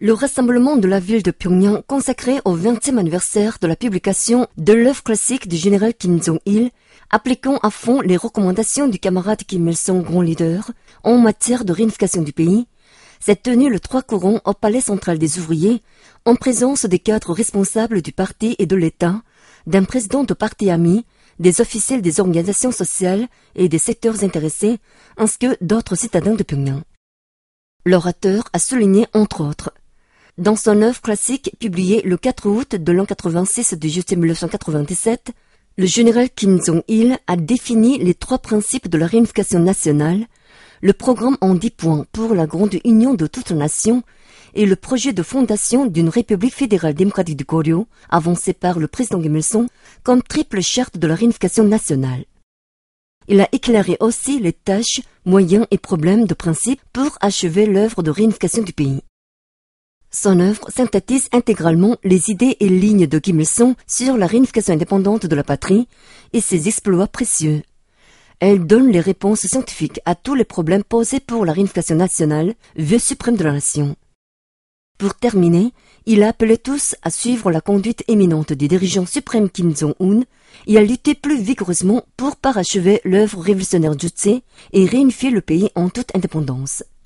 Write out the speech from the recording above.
Le rassemblement de la ville de Pyongyang consacré au 20e anniversaire de la publication de l'œuvre classique du général Kim Jong-il, appliquant à fond les recommandations du camarade Kim Il-sung, grand leader, en matière de réunification du pays, s'est tenu le 3 courant au Palais central des ouvriers, en présence des cadres responsables du parti et de l'État, d'un président de parti ami, des officiels des organisations sociales et des secteurs intéressés, ainsi que d'autres citadins de Pyongyang. L'orateur a souligné entre autres: dans son œuvre classique publiée le 4 août de l'an 86 de juillet 1997, le général Kim Jong-il a défini les 3 principes de la réunification nationale, le programme en 10 points pour la grande union de toute la nation et le projet de fondation d'une république fédérale démocratique du Goryeo, avancé par le président Kim Il-sung, comme triple charte de la réunification nationale. Il a éclairé aussi les tâches, moyens et problèmes de principe pour achever l'œuvre de réunification du pays. Son œuvre synthétise intégralement les idées et lignes de Kim Il-sung sur la réunification indépendante de la patrie et ses exploits précieux. Elle donne les réponses scientifiques à tous les problèmes posés pour la réunification nationale, vœu suprême de la nation. Pour terminer, il a appelé tous à suivre la conduite éminente du dirigeant suprême Kim Jong-un et à lutter plus vigoureusement pour parachever l'œuvre révolutionnaire Juche et réunifier le pays en toute indépendance.